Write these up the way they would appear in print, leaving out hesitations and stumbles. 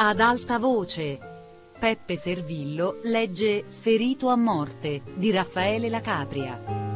Ad alta voce, Peppe Servillo legge Ferito a morte di Raffaele La Capria.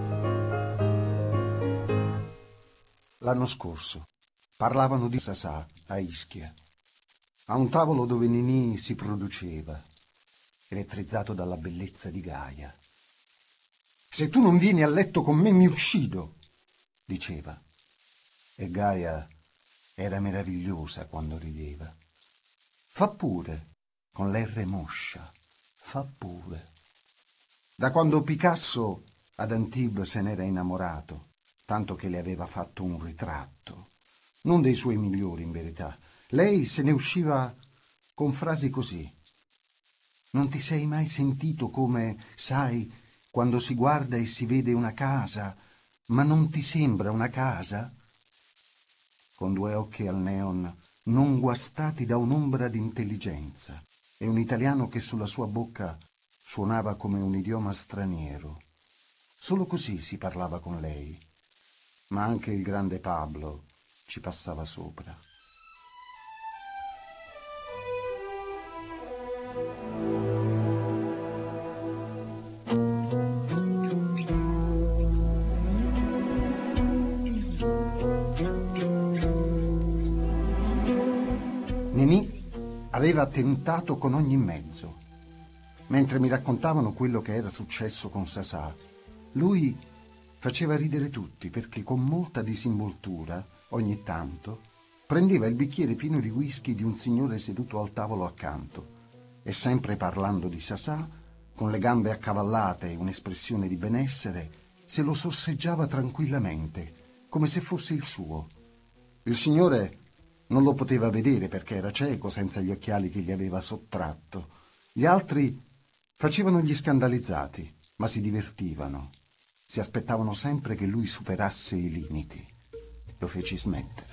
L'anno scorso parlavano di Sasà a Ischia, a un tavolo dove Ninì si produceva, elettrizzato dalla bellezza di Gaia. «Se tu non vieni a letto con me mi uccido», diceva. E Gaia era meravigliosa quando rideva. «Fa pure», con l'R moscia, «fa pure». Da quando Picasso ad Antibes se n'era innamorato, tanto che le aveva fatto un ritratto, non dei suoi migliori in verità, lei se ne usciva con frasi così. «Non ti sei mai sentito come, sai, quando si guarda e si vede una casa, ma non ti sembra una casa?» Con due occhi al neon, non guastati da un'ombra d'intelligenza, e un italiano che sulla sua bocca suonava come un idioma straniero. Solo così si parlava con lei, ma anche il grande Pablo ci passava sopra. Ninì aveva tentato con ogni mezzo. Mentre mi raccontavano quello che era successo con Sasà, lui faceva ridere tutti perché con molta disinvoltura, ogni tanto, prendeva il bicchiere pieno di whisky di un signore seduto al tavolo accanto e, sempre parlando di Sasà, con le gambe accavallate e un'espressione di benessere, se lo sorseggiava tranquillamente, come se fosse il suo. Il signore non lo poteva vedere perché era cieco, senza gli occhiali che gli aveva sottratto. Gli altri facevano gli scandalizzati, ma si divertivano. Si aspettavano sempre che lui superasse i limiti. Lo feci smettere.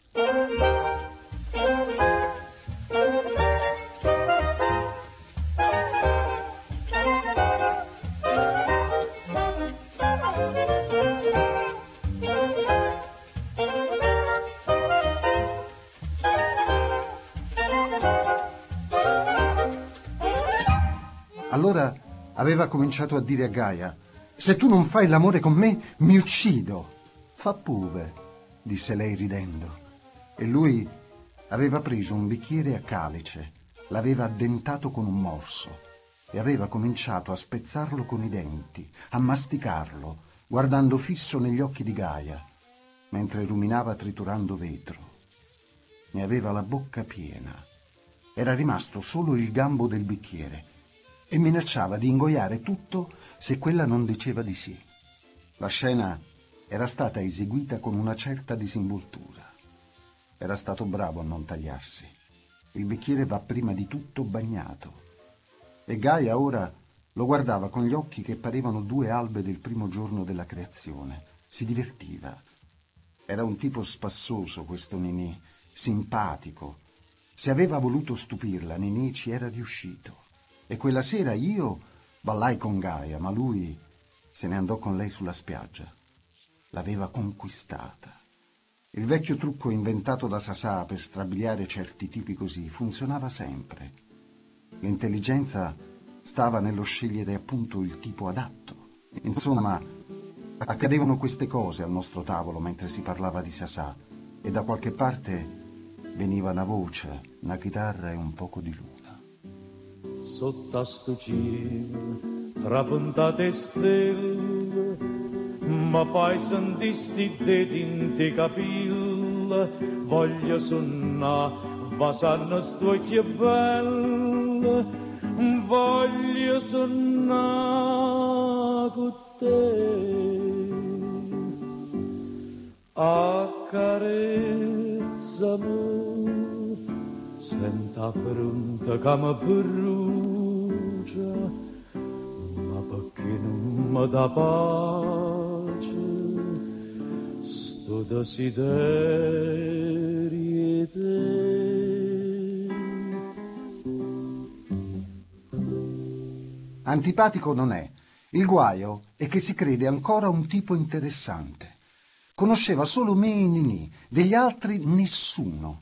Allora aveva cominciato a dire a Gaia: «Se tu non fai l'amore con me, mi uccido». «Fa pure», disse lei ridendo. E lui aveva preso un bicchiere a calice, l'aveva addentato con un morso e aveva cominciato a spezzarlo con i denti, a masticarlo, guardando fisso negli occhi di Gaia, mentre ruminava triturando vetro. Ne aveva la bocca piena. Era rimasto solo il gambo del bicchiere e minacciava di ingoiare tutto se quella non diceva di sì. La scena era stata eseguita con una certa disinvoltura. Era stato bravo a non tagliarsi. Il bicchiere va prima di tutto bagnato. E Gaia ora lo guardava con gli occhi che parevano due albe del primo giorno della creazione. Si divertiva. Era un tipo spassoso questo Ninì, simpatico. Se aveva voluto stupirla, Ninì ci era riuscito. E quella sera io ballai con Gaia, ma lui se ne andò con lei sulla spiaggia. L'aveva conquistata. Il vecchio trucco inventato da Sasà per strabiliare certi tipi così funzionava sempre. L'intelligenza stava nello scegliere appunto il tipo adatto. Insomma, accadevano queste cose al nostro tavolo mentre si parlava di Sasà, e da qualche parte veniva una voce, una chitarra e un poco di luna. Sotto a sto cielo, tra puntate stelle, ma poi sentisti denti in te capille, voglio sonnà, basanno sto occhio bello, voglio sonnà con te. Accarezzami, senta fronte che mi brucia, ma perché non mi dà pace sto desiderio di te. Antipatico non è. Il guaio è che si crede ancora un tipo interessante. Conosceva solo me e Ninì, degli altri nessuno.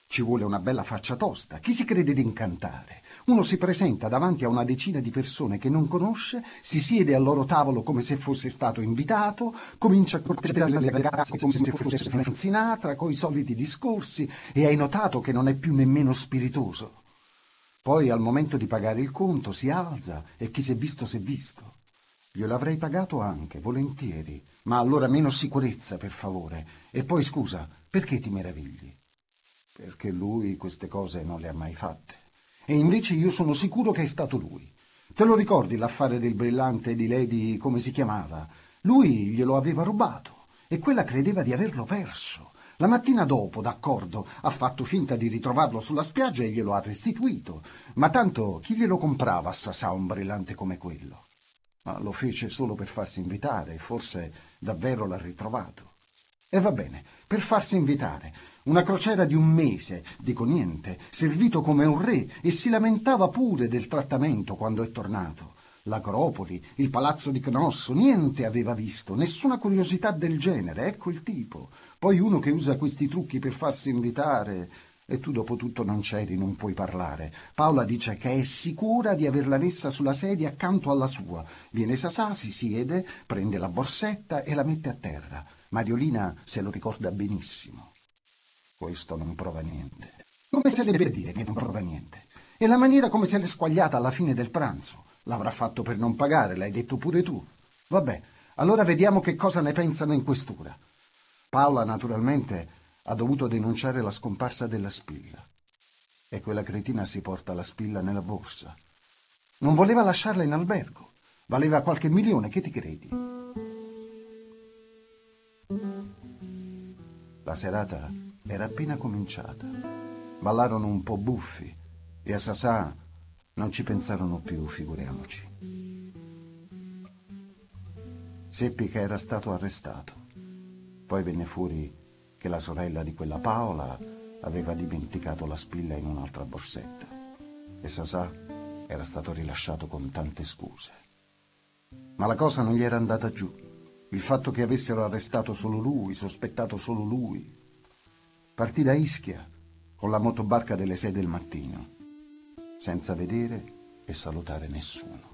Ci vuole una bella faccia tosta. Chi si crede di incantare? Uno si presenta davanti a una decina di persone che non conosce, si siede al loro tavolo come se fosse stato invitato, comincia a corteggiare le ragazze come se fosse Frank Sinatra, coi soliti discorsi, e hai notato che non è più nemmeno spiritoso. Poi al momento di pagare il conto si alza e chi si è visto si è visto. Gliel'avrei pagato anche, volentieri, ma allora meno sicurezza, per favore. E poi scusa, perché ti meravigli? Perché lui queste cose non le ha mai fatte. E invece io sono sicuro che è stato lui. Te lo ricordi l'affare del brillante di Lady, come si chiamava? Lui glielo aveva rubato e quella credeva di averlo perso. La mattina dopo, d'accordo, ha fatto finta di ritrovarlo sulla spiaggia e glielo ha restituito. Ma tanto chi glielo comprava a Sasà un brillante come quello? Ma lo fece solo per farsi invitare e forse davvero l'ha ritrovato. E va bene, per farsi invitare. Una crociera di un mese, dico niente, servito come un re, e si lamentava pure del trattamento quando è tornato. L'Acropoli, il palazzo di Cnosso, niente aveva visto, nessuna curiosità del genere, ecco il tipo. Poi uno che usa questi trucchi per farsi invitare, e tu dopo tutto non c'eri, non puoi parlare. Paola dice che è sicura di averla messa sulla sedia accanto alla sua. Viene Sasà, si siede, prende la borsetta e la mette a terra. Mariolina se lo ricorda benissimo. Questo non prova niente. Come se deve dire che non prova niente? E la maniera come se l'è squagliata alla fine del pranzo. L'avrà fatto per non pagare, l'hai detto pure tu. Vabbè, allora vediamo che cosa ne pensano in questura. Paola, naturalmente, ha dovuto denunciare la scomparsa della spilla. E quella cretina si porta la spilla nella borsa. Non voleva lasciarla in albergo. Valeva qualche milione, che ti credi? La serata era appena cominciata. Ballarono un po' buffi e a Sasà non ci pensarono più, figuriamoci. Seppi che era stato arrestato. Poi venne fuori che la sorella di quella Paola aveva dimenticato la spilla in un'altra borsetta e Sasà era stato rilasciato con tante scuse. Ma la cosa non gli era andata giù. Il fatto che avessero arrestato solo lui, sospettato solo lui. Partì da Ischia con la motobarca delle 6 del mattino, senza vedere e salutare nessuno.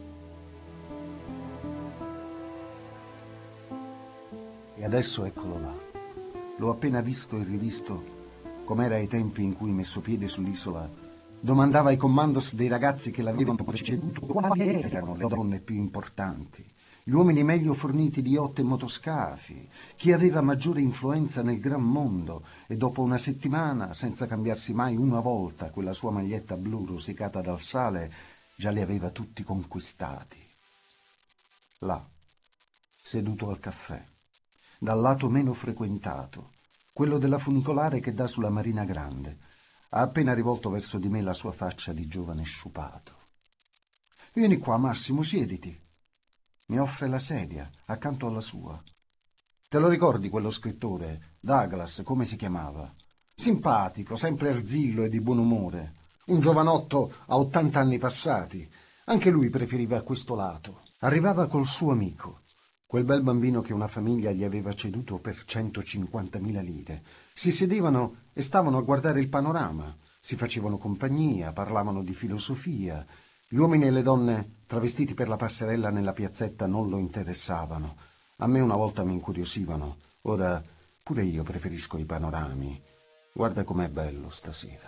E adesso eccolo là. L'ho appena visto e rivisto com'era ai tempi in cui, messo piede sull'isola, domandava ai commandos dei ragazzi che l'avevano preceduto quali erano le donne più importanti, gli uomini meglio forniti di yacht e motoscafi, chi aveva maggiore influenza nel gran mondo, e dopo una settimana, senza cambiarsi mai una volta quella sua maglietta blu rosicata dal sale, già li aveva tutti conquistati. Là, seduto al caffè, dal lato meno frequentato, quello della funicolare che dà sulla Marina Grande, ha appena rivolto verso di me la sua faccia di giovane sciupato. «Vieni qua, Massimo, siediti». Mi offre la sedia, accanto alla sua. «Te lo ricordi quello scrittore, Douglas, come si chiamava? Simpatico, sempre arzillo e di buon umore. Un giovanotto a 80 anni passati. Anche lui preferiva questo lato. Arrivava col suo amico, quel bel bambino che una famiglia gli aveva ceduto per 150.000 lire. Si sedevano e stavano a guardare il panorama, si facevano compagnia, parlavano di filosofia. Gli uomini e le donne travestiti per la passerella nella piazzetta non lo interessavano. A me una volta mi incuriosivano, ora pure io preferisco i panorami. Guarda com'è bello stasera».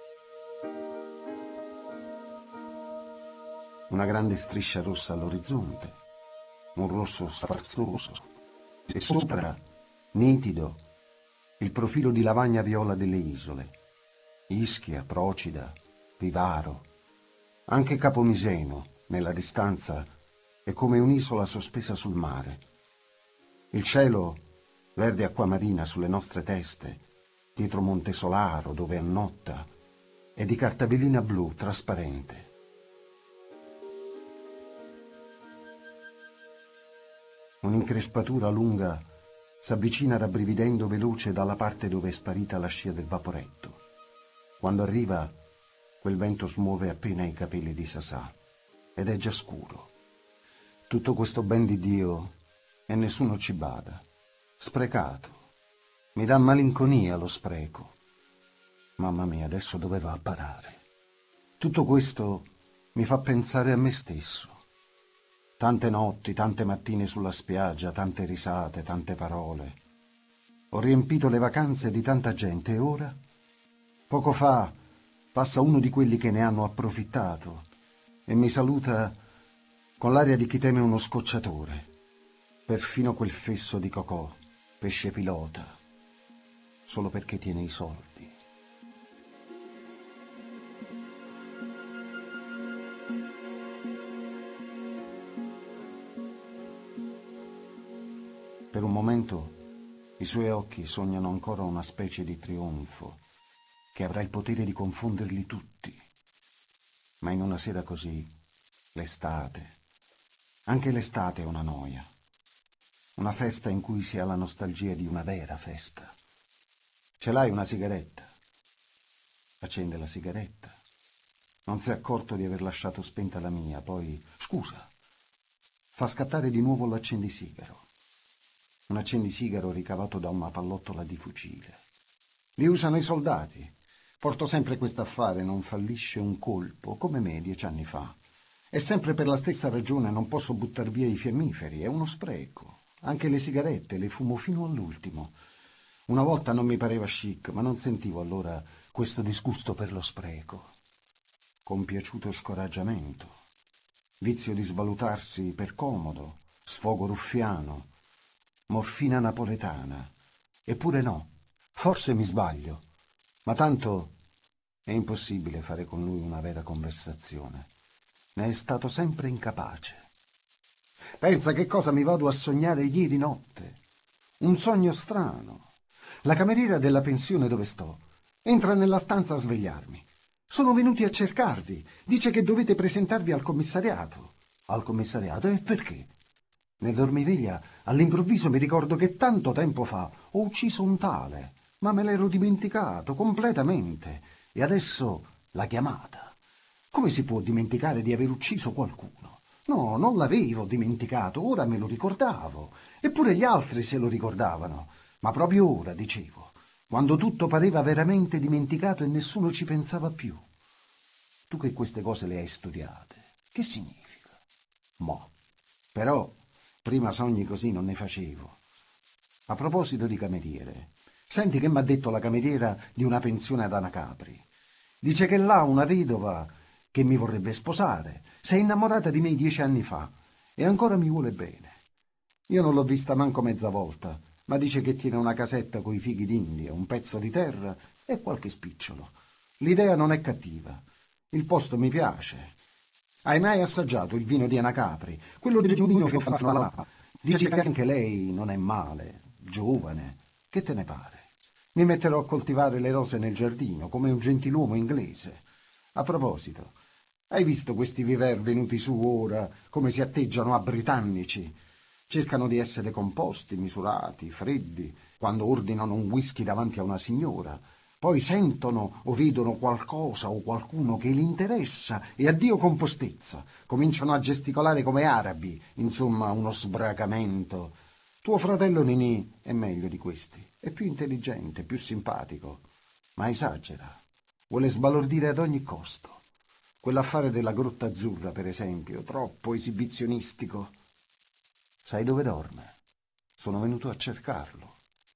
Una grande striscia rossa all'orizzonte, un rosso sfarzoso, e sopra, nitido, il profilo di lavagna viola delle isole, Ischia, Procida, Vivaro, anche Capomiseno, nella distanza, è come un'isola sospesa sul mare. Il cielo, verde acquamarina sulle nostre teste, dietro Monte Solaro, dove annotta, è di cartavellina blu trasparente. Un'increspatura lunga s'avvicina rabbrividendo veloce dalla parte dove è sparita la scia del vaporetto. Quando arriva, quel vento smuove appena i capelli di Sasà ed è già scuro. Tutto questo ben di Dio e nessuno ci bada. Sprecato. Mi dà malinconia lo spreco. Mamma mia, adesso dove va a parare? Tutto questo mi fa pensare a me stesso. Tante notti, tante mattine sulla spiaggia, tante risate, tante parole. Ho riempito le vacanze di tanta gente e ora? Poco fa passa uno di quelli che ne hanno approfittato e mi saluta con l'aria di chi teme uno scocciatore. Perfino quel fesso di Cocò, pesce pilota, solo perché tiene i soldi. Per un momento i suoi occhi sognano ancora una specie di trionfo che avrà il potere di confonderli tutti. Ma in una sera così, l'estate, anche l'estate è una noia. Una festa in cui si ha la nostalgia di una vera festa. Ce l'hai una sigaretta? Accende la sigaretta. Non si è accorto di aver lasciato spenta la mia, poi, scusa, fa scattare di nuovo l'accendisigaro. Un accendisigaro ricavato da una pallottola di fucile. Li usano i soldati. Porto sempre quest'affare, non fallisce un colpo, come me 10 anni fa. E sempre per la stessa ragione non posso buttar via i fiammiferi, è uno spreco. Anche le sigarette le fumo fino all'ultimo. Una volta non mi pareva chic, ma non sentivo allora questo disgusto per lo spreco. Compiaciuto scoraggiamento, vizio di svalutarsi per comodo, sfogo ruffiano, morfina napoletana. Eppure no, forse mi sbaglio, ma tanto è impossibile fare con lui una vera conversazione. Ne è stato sempre incapace. Pensa che cosa mi vado a sognare ieri notte. Un sogno strano. La cameriera della pensione dove sto entra nella stanza a svegliarmi. Sono venuti a cercarvi. Dice che dovete presentarvi al commissariato. Al commissariato? E perché? Nel dormiveglia, all'improvviso mi ricordo che tanto tempo fa ho ucciso un tale, ma me l'ero dimenticato completamente. E adesso la chiamata. Come si può dimenticare di aver ucciso qualcuno? No, non l'avevo dimenticato, ora me lo ricordavo. Eppure gli altri se lo ricordavano. Ma proprio ora, dicevo, quando tutto pareva veramente dimenticato e nessuno ci pensava più. Tu che queste cose le hai studiate, che significa? Mo. Però prima sogni così non ne facevo. A proposito di cameriere, senti che m'ha detto la cameriera di una pensione ad Anacapri. Dice che là una vedova che mi vorrebbe sposare si è innamorata di me 10 anni fa e ancora mi vuole bene. Io non l'ho vista manco mezza volta, ma dice che tiene una casetta coi fighi d'India, un pezzo di terra e qualche spicciolo. L'idea non è cattiva. Il posto mi piace. Hai mai assaggiato il vino di Anacapri? Quello del vino che fanno là. Dice che anche lei non è male, giovane. Che te ne pare? Mi metterò a coltivare le rose nel giardino, come un gentiluomo inglese. A proposito, hai visto questi viver venuti su ora, come si atteggiano a britannici? Cercano di essere composti, misurati, freddi, quando ordinano un whisky davanti a una signora. Poi sentono o vedono qualcosa o qualcuno che li interessa e addio compostezza. Cominciano a gesticolare come arabi, insomma uno sbracamento. Tuo fratello Ninì è meglio di questi, è più intelligente, più simpatico, ma esagera, vuole sbalordire ad ogni costo. Quell'affare della Grotta Azzurra, per esempio, troppo esibizionistico. Sai dove dorme? Sono venuto a cercarlo.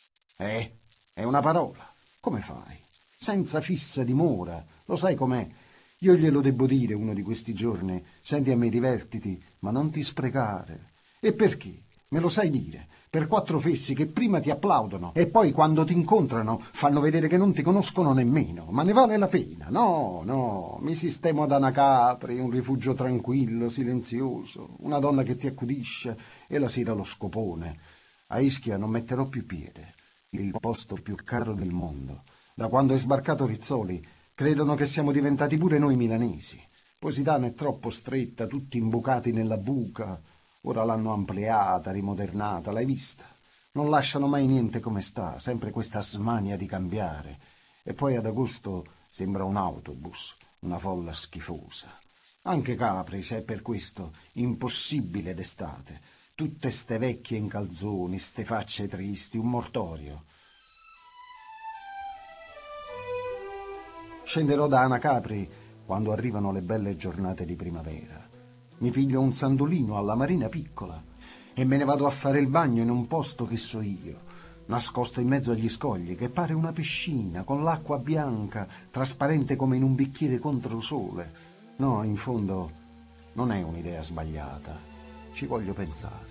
È una parola. Come fai? Senza fissa dimora, lo sai com'è. Io glielo debbo dire uno di questi giorni. Senti a me, divertiti, ma non ti sprecare. E perché? Me lo sai dire? Per 4 fessi che prima ti applaudono e poi quando ti incontrano fanno vedere che non ti conoscono nemmeno. Ma ne vale la pena? No, mi sistemo ad Anacapri, un rifugio tranquillo, silenzioso, una donna che ti accudisce e la sera lo scopone. A Ischia non metterò più piede, il posto più caro del mondo. Da quando è sbarcato Rizzoli credono che siamo diventati pure noi milanesi. Positano è troppo stretta, tutti imbucati nella buca. Ora l'hanno ampliata, rimodernata, l'hai vista? Non lasciano mai niente come sta, sempre questa smania di cambiare. E poi ad agosto sembra un autobus, una folla schifosa. Anche Capri, se è per questo, impossibile d'estate. Tutte ste vecchie in calzoni, ste facce tristi, un mortorio. Scenderò da Anacapri quando arrivano le belle giornate di primavera. Mi piglio un sandolino alla Marina Piccola e me ne vado a fare il bagno in un posto che so io, nascosto in mezzo agli scogli, che pare una piscina, con l'acqua bianca, trasparente come in un bicchiere contro il sole. No, in fondo non è un'idea sbagliata. Ci voglio pensare.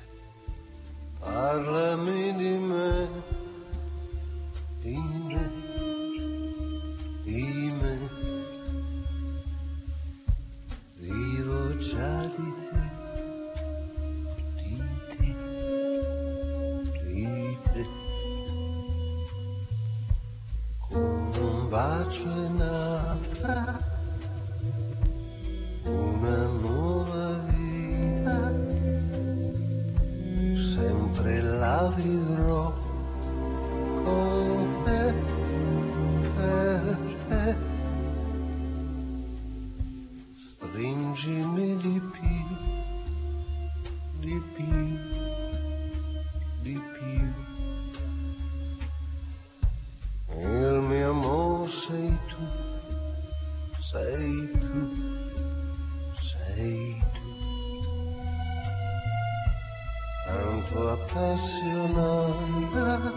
Parlami di me, di me, di me. Vivo già di te, di te, di te. Con un bacio è nata una nuova vita, sempre la vivrò con te, per te. Stringimi di più, di più, di più. Il mio amore sei tu, sei tu, sei tu. Tanto appassionata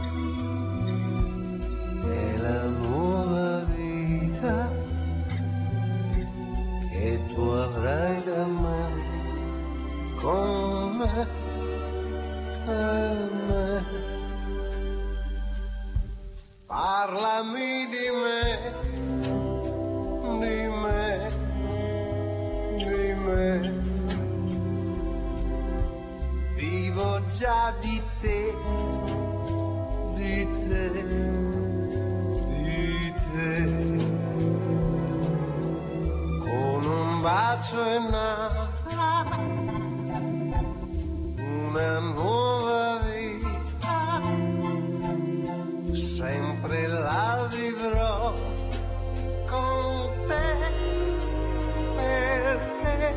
è la nuova vita che tu avrai da me, con me, per me. Parlami di me, di me, di me. Vivo già di te, di te, di te. Con un bacio è nata una nuova vita, sempre la vivrò con te, per te.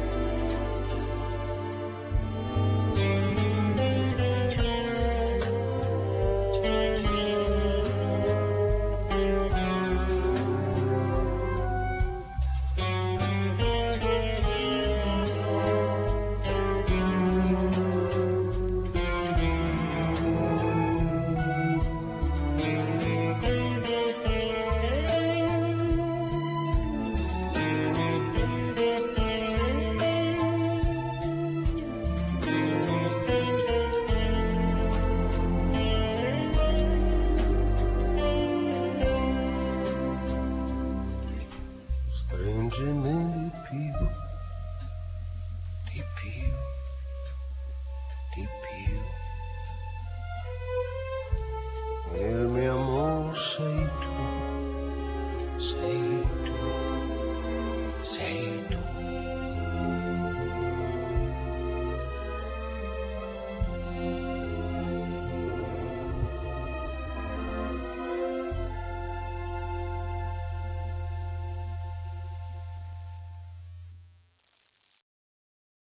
Il mio amore sei tu, sei